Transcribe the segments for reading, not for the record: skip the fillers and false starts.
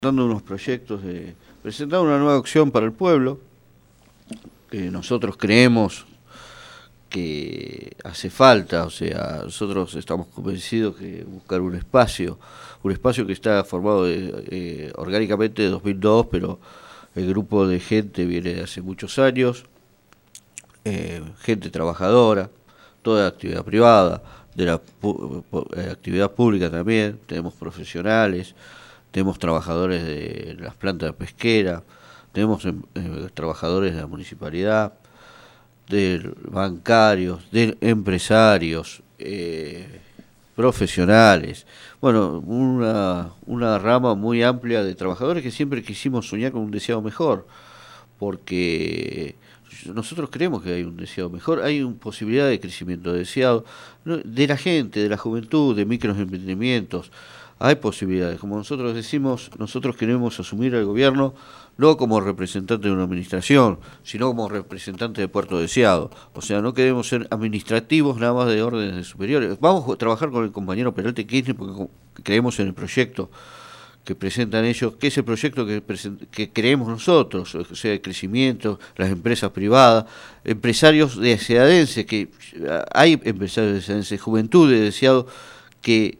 Dando unos proyectos de presentar una nueva opción para el pueblo, que nosotros creemos que hace falta, o sea, nosotros estamos convencidos que buscar un espacio que está formado orgánicamente de 2002, pero el grupo de gente viene de hace muchos años, gente trabajadora, toda actividad privada, de la actividad pública también, tenemos profesionales, tenemos trabajadores de las plantas pesqueras, tenemos trabajadores de la municipalidad, de bancarios, de empresarios, profesionales, bueno, una rama muy amplia de trabajadores que siempre quisimos soñar con un deseado mejor, porque nosotros creemos que hay un deseado mejor, hay una posibilidad de crecimiento deseado de la gente, de la juventud, de microemprendimientos. Hay posibilidades, como nosotros decimos, nosotros queremos asumir el gobierno no como representante de una administración, sino como representante de Puerto Deseado. O sea, no queremos ser administrativos nada más de órdenes superiores. Vamos a trabajar con el compañero Peralta Kirchner porque creemos en el proyecto que presentan ellos, que es el proyecto que creemos nosotros, o sea, el crecimiento, las empresas privadas, empresarios de Deseadense, que hay empresarios de Deseadense, juventud de Deseado, que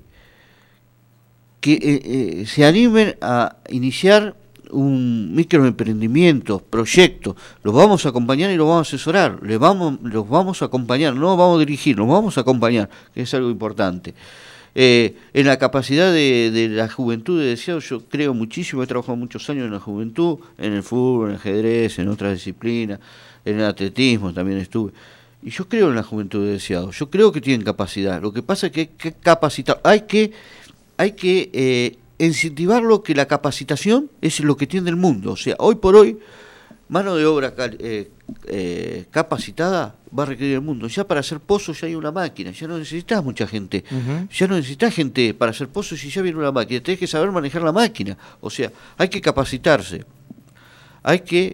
se animen a iniciar un microemprendimiento, proyecto. Los vamos a acompañar y los vamos a asesorar, los vamos a acompañar, no vamos a dirigir, los vamos a acompañar, que es algo importante. En la capacidad de la juventud de Deseado, yo creo muchísimo, he trabajado muchos años en la juventud, en el fútbol, en el ajedrez, en otras disciplinas, en el atletismo también estuve. Y yo creo en la juventud de Deseado, yo creo que tienen capacidad. Lo que pasa es que hay que capacitar, hay que incentivarlo, que la capacitación es lo que tiene el mundo. O sea, hoy por hoy, mano de obra capacitada va a requerir el mundo. Ya para hacer pozos ya hay una máquina, ya no necesitas mucha gente. Ya no necesitas gente para hacer pozos y ya viene una máquina. Tenés que saber manejar la máquina. O sea, hay que capacitarse. Hay que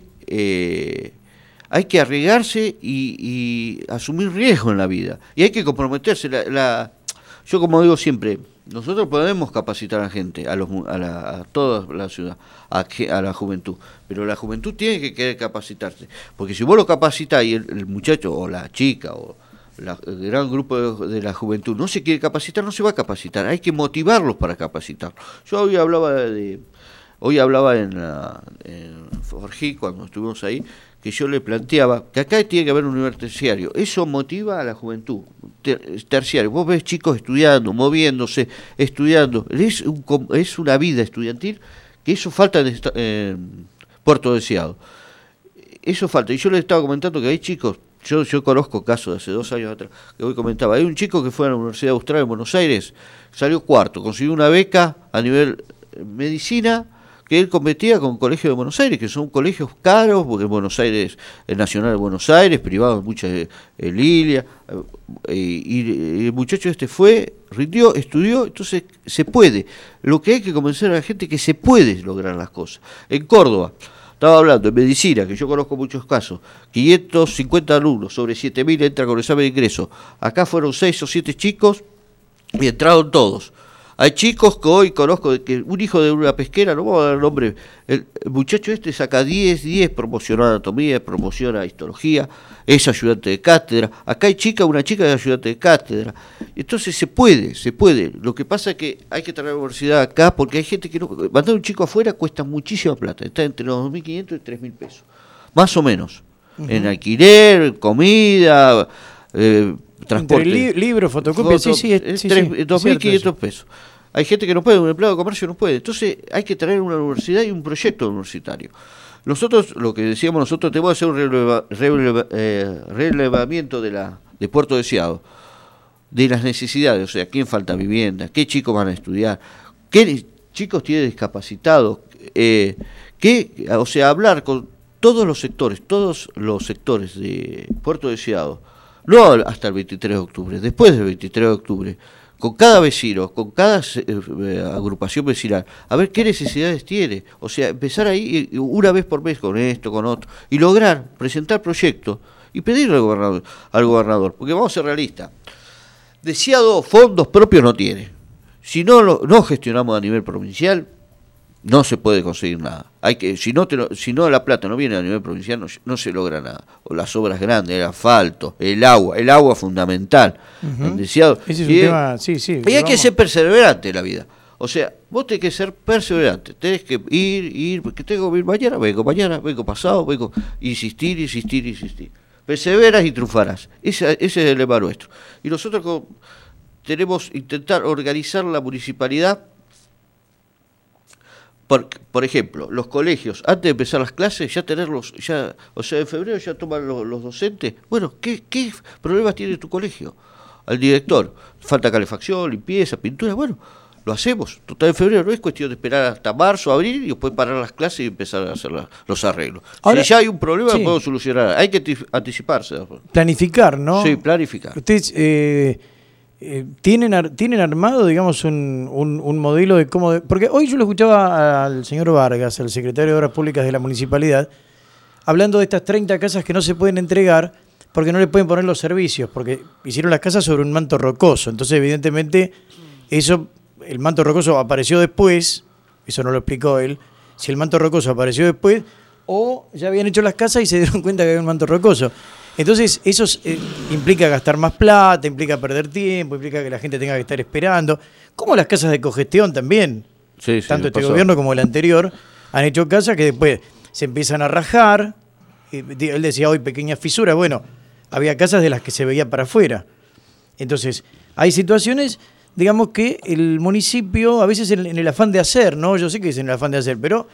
arriesgarse y asumir riesgo en la vida. Y hay que comprometerse. Yo, como digo siempre, nosotros podemos capacitar a la gente, a toda la ciudad, a la juventud, pero la juventud tiene que querer capacitarse, porque si vos lo capacitás y el muchacho o la chica o el gran grupo de la juventud no se quiere capacitar, no se va a capacitar, hay que motivarlos para capacitar. Yo hoy hablaba en Forjí, cuando estuvimos ahí, que yo le planteaba que acá tiene que haber un nivel terciario. Eso motiva a la juventud. Terciario. Vos ves chicos estudiando, moviéndose, estudiando. Es una vida estudiantil que eso falta en Puerto Deseado. Eso falta. Y yo les estaba comentando que hay chicos, yo conozco casos de hace 2 años atrás, que hoy comentaba, hay un chico que fue a la Universidad Austral en Buenos Aires, salió cuarto, consiguió una beca a nivel medicina, que él competía con colegios de Buenos Aires, que son colegios caros, porque en Buenos Aires, el Nacional de Buenos Aires, privados muchas Lilia, y el muchacho fue, rindió, estudió, entonces se puede. Lo que hay que convencer a la gente es que se puede lograr las cosas. En Córdoba, estaba hablando, en medicina, que yo conozco muchos casos, 550 alumnos, sobre 7.000 entran con examen de ingreso. Acá fueron 6 o 7 chicos y entraron todos. Hay chicos que hoy conozco, que un hijo de una pesquera, no vamos a dar nombre, el muchacho saca 10, promociona anatomía, promociona histología, es ayudante de cátedra. Acá hay una chica de ayudante de cátedra. Entonces se puede. Lo que pasa es que hay que traer la universidad acá, porque hay gente que no... Mandar un chico afuera cuesta muchísima plata, está entre los 2.500 y 3.000 pesos, más o menos, en alquiler, comida... transporte, libro, fotocopia, sí, 2.500 pesos. Hay gente que no puede, un empleado de comercio no puede. Entonces hay que traer una universidad y un proyecto universitario. Nosotros, lo que decíamos nosotros, tenemos que hacer un relevamiento de Puerto Deseado, de las necesidades, o sea, quién falta vivienda, qué chicos van a estudiar, qué chicos tienen discapacitados, o sea, hablar con todos los sectores de Puerto Deseado. No hasta el 23 de octubre, después del 23 de octubre, con cada vecino, con cada agrupación vecinal, a ver qué necesidades tiene. O sea, empezar ahí una vez por mes con esto, con otro, y lograr presentar proyectos y pedirle al gobernador, porque vamos a ser realistas. Deseado fondos propios no tiene. Si no gestionamos a nivel provincial, no se puede conseguir nada. Hay que, si no la plata no viene a nivel provincial, no se logra nada. O las obras grandes, el asfalto, el agua fundamental, el deseado. Ese es un tema, sí. Y hay que ser perseverante en la vida. O sea, vos tenés que ser perseverante, tenés que ir, porque tengo que ir mañana, vengo pasado, insistir. Perseveras y triunfarás. Ese es el lema nuestro. Y nosotros tenemos que intentar organizar la municipalidad. Por ejemplo, los colegios, antes de empezar las clases, ya tenerlos, o sea, en febrero ya toman los docentes. Bueno, ¿qué problemas tiene tu colegio? Al director, falta calefacción, limpieza, pintura, bueno, lo hacemos. Total, en febrero no es cuestión de esperar hasta marzo, abril, y después parar las clases y empezar a hacer los arreglos. Ahora, si ya hay un problema, lo podemos solucionar. Hay que anticiparse. Planificar, ¿no? Sí, planificar. Ustedes ¿tienen armado, digamos, un modelo de cómo... Porque hoy yo lo escuchaba al señor Vargas, el secretario de Obras Públicas de la municipalidad, hablando de estas 30 casas que no se pueden entregar porque no le pueden poner los servicios, porque hicieron las casas sobre un manto rocoso. Entonces, evidentemente, el manto rocoso apareció después, eso no lo explicó él, si el manto rocoso apareció después, o ya habían hecho las casas y se dieron cuenta que había un manto rocoso. Entonces, eso implica gastar más plata, implica perder tiempo, implica que la gente tenga que estar esperando. Como las casas de cogestión también, tanto este gobierno como el anterior, han hecho casas que después se empiezan a rajar. Él decía hoy pequeñas fisuras. Bueno, había casas de las que se veía para afuera. Entonces, hay situaciones, digamos, que el municipio, a veces en el afán de hacer, ¿no? Yo sé que es en el afán de hacer, pero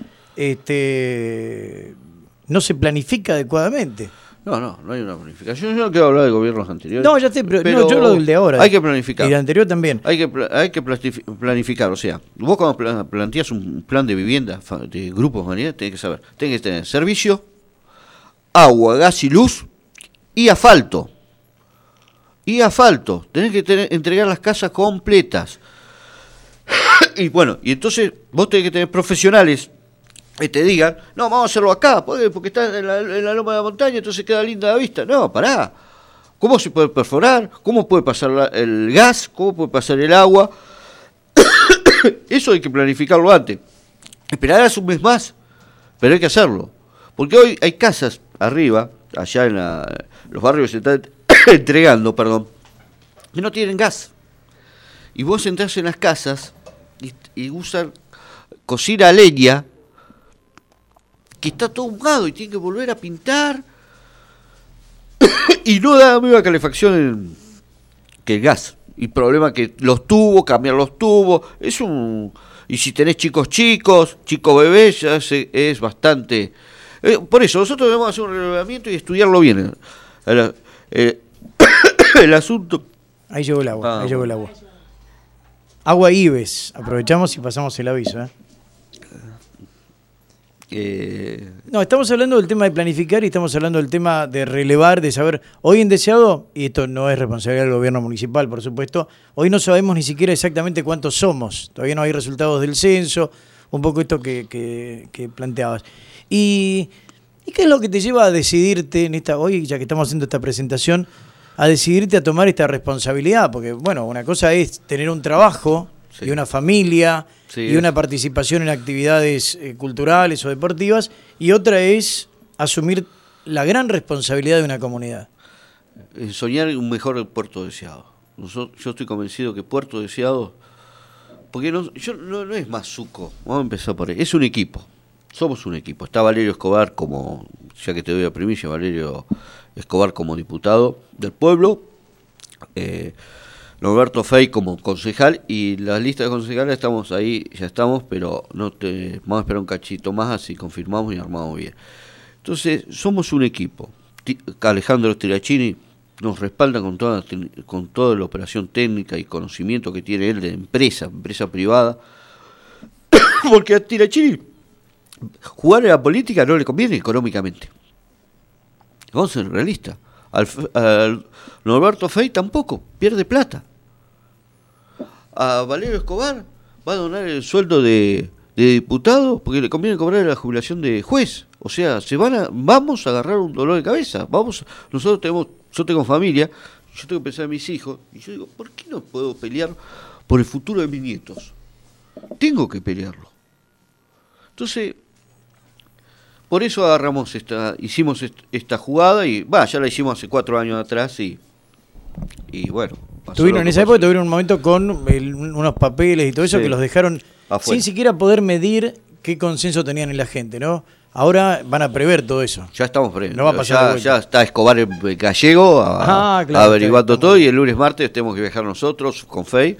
no se planifica adecuadamente. No hay una planificación. Yo no quiero hablar de gobiernos anteriores. No, ya sé, pero no, yo lo del de ahora. Hay que planificar. Y el anterior también. Hay que planificar. O sea, vos cuando planteás un plan de vivienda de grupos de humanidad, tenés que saber. Tenés que tener servicio, agua, gas y luz y asfalto. Tenés que entregar las casas completas. Y bueno, y entonces vos tenés que tener profesionales que te digan, no, vamos a hacerlo acá, porque está en la loma de la montaña, entonces queda linda la vista. No, pará. ¿Cómo se puede perforar? ¿Cómo puede pasar el gas? ¿Cómo puede pasar el agua? Eso hay que planificarlo antes. Esperarás un mes más, pero hay que hacerlo. Porque hoy hay casas arriba, allá en los barrios que se están entregando, que no tienen gas. Y vos entrás en las casas y usan cocina a leña, que está todo mojado y tiene que volver a pintar y no da la misma calefacción que el gas. Y problema que cambiar los tubos, y si tenés chicos bebés, ya es bastante. Por eso nosotros debemos hacer un relevamiento y estudiarlo bien. El asunto. Ahí llegó el agua, Agua Ives, aprovechamos y pasamos el aviso, No, estamos hablando del tema de planificar y estamos hablando del tema de relevar, de saber. Hoy en Deseado, y esto no es responsabilidad del gobierno municipal, por supuesto, hoy no sabemos ni siquiera exactamente cuántos somos. Todavía no hay resultados del censo, un poco esto que planteabas. ¿Y qué es lo que te lleva a decidirte, hoy ya que estamos haciendo esta presentación, a decidirte a tomar esta responsabilidad? Porque, bueno, una cosa es tener un trabajo y una familia y una participación en actividades culturales o deportivas, y otra es asumir la gran responsabilidad de una comunidad. Soñar un mejor Puerto Deseado. Yo estoy convencido que Puerto Deseado, porque no es más Suco, vamos a empezar por ahí, es un equipo, somos un equipo. Está Valerio Escobar como, ya que te doy la primicia, Valerio Escobar como diputado del pueblo, Norberto Fey como concejal, y la lista de concejales estamos ahí, ya estamos, pero vamos a esperar un cachito más, así confirmamos y armamos bien. Entonces, somos un equipo. Alejandro Tirachini nos respalda con toda la operación técnica y conocimiento que tiene él de empresa privada, porque a Tirachini jugar en la política no le conviene económicamente. Vamos a ser realistas. Al Norberto Fey tampoco, pierde plata. A Valerio Escobar va a donar el sueldo de diputado porque le conviene cobrar la jubilación de juez. O sea, vamos a agarrar un dolor de cabeza. Yo tengo familia, yo tengo que pensar en mis hijos, y yo digo, ¿por qué no puedo pelear por el futuro de mis nietos? Tengo que pelearlo. Entonces, por eso hicimos esta jugada y ya la hicimos hace 4 años atrás y bueno. En esa época tuvieron un momento con unos papeles y todo eso que los dejaron afuera, sin siquiera poder medir qué consenso tenían en la gente, ¿no? Ahora van a prever todo eso. Ya estamos previendo. No va a pasar ya está Escobar en Gallego averiguando todo y el lunes, martes tenemos que viajar nosotros con FEI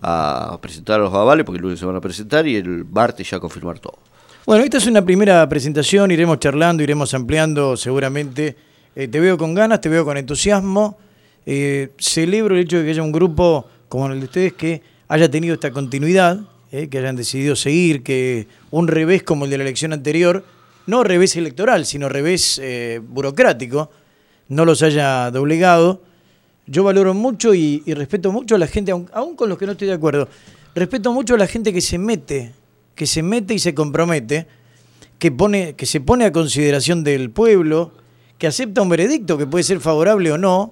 a presentar los avales porque el lunes se van a presentar y el martes ya confirmar todo. Bueno, esta es una primera presentación, iremos charlando, iremos ampliando seguramente. Te veo con ganas, te veo con entusiasmo. Celebro el hecho de que haya un grupo como el de ustedes que haya tenido esta continuidad, que hayan decidido seguir, que un revés como el de la elección anterior, no revés electoral, sino revés burocrático, no los haya doblegado. Yo valoro mucho y respeto mucho a la gente, aún con los que no estoy de acuerdo, respeto mucho a la gente que se mete y se compromete, que se pone a consideración del pueblo, que acepta un veredicto que puede ser favorable o no,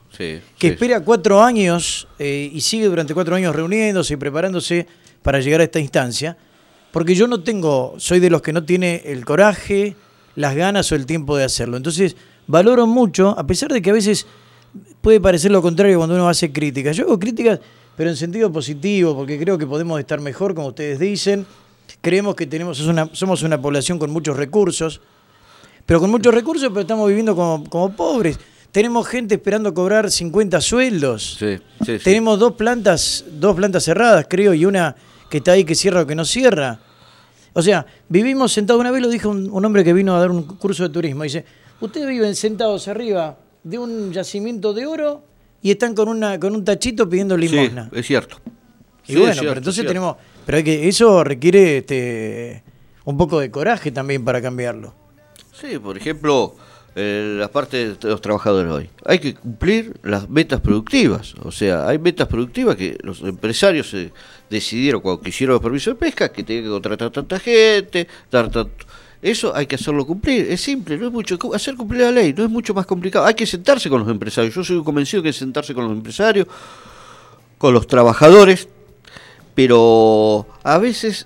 espera 4 años y sigue durante 4 años reuniéndose y preparándose para llegar a esta instancia, porque yo soy de los que no tiene el coraje, las ganas o el tiempo de hacerlo. Entonces valoro mucho, a pesar de que a veces puede parecer lo contrario cuando uno hace críticas. Yo hago críticas, pero en sentido positivo, porque creo que podemos estar mejor, como ustedes dicen. Creemos que somos una población con muchos recursos, pero estamos viviendo como pobres. Tenemos gente esperando cobrar 50 sueldos. Sí. Tenemos dos plantas cerradas, creo, y una que está ahí que cierra o que no cierra. O sea, vivimos sentados. Una vez lo dijo un hombre que vino a dar un curso de turismo. Dice, ustedes viven sentados arriba de un yacimiento de oro y están con un tachito pidiendo limosna. Sí, es cierto. Y bueno, pero entonces tenemos... Pero eso requiere un poco de coraje también para cambiarlo. Sí, por ejemplo, la parte de los trabajadores hoy. Hay que cumplir las metas productivas. O sea, hay metas productivas que los empresarios decidieron cuando quisieron los permisos de pesca, que tenían que contratar tanta gente, eso hay que hacerlo cumplir. Es simple, no es mucho. Hacer cumplir la ley no es mucho más complicado. Hay que sentarse con los empresarios. Yo soy convencido que hay que sentarse con los empresarios, con los trabajadores, pero a veces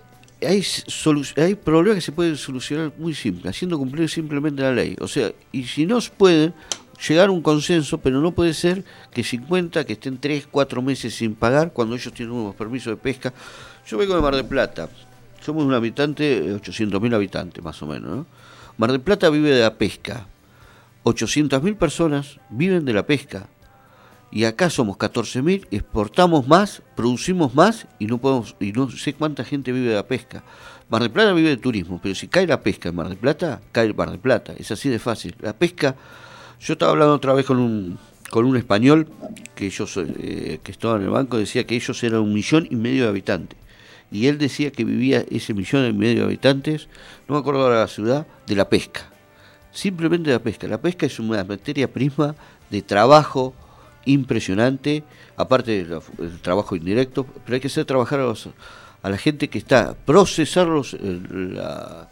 hay problemas que se pueden solucionar muy simple, haciendo cumplir simplemente la ley. O sea, y si no se puede llegar a un consenso, pero no puede ser que 50 que estén 3, 4 meses sin pagar cuando ellos tienen unos permisos de pesca. Yo vengo de Mar del Plata, somos un habitante, 800.000 habitantes más o menos, ¿no? Mar del Plata vive de la pesca, 800.000 personas viven de la pesca. Y acá somos 14.000, exportamos más, producimos más y no sé cuánta gente vive de la pesca. Mar del Plata vive de turismo, pero si cae la pesca en Mar del Plata, cae el Mar del Plata. Es así de fácil. La pesca, yo estaba hablando otra vez con un español que que estaba en el banco, decía que ellos eran 1,5 millones de habitantes. Y él decía que vivía ese 1,5 millones de habitantes, no me acuerdo ahora la ciudad, de la pesca. Simplemente de la pesca. La pesca es una materia prima de trabajo impresionante, aparte del trabajo indirecto, pero hay que hacer trabajar a la gente que está, procesar la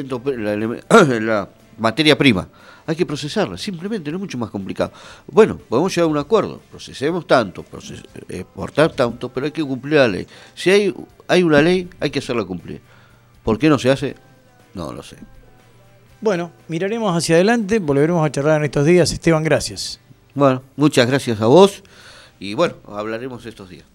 materia prima, hay que procesarla, simplemente, no es mucho más complicado. Bueno, podemos llegar a un acuerdo, procesemos tanto, exportar tanto, pero hay que cumplir la ley. Si hay una ley, hay que hacerla cumplir. ¿Por qué no se hace? No lo sé. Bueno, miraremos hacia adelante, volveremos a charlar en estos días. Esteban, gracias. Bueno, muchas gracias a vos y bueno, hablaremos estos días.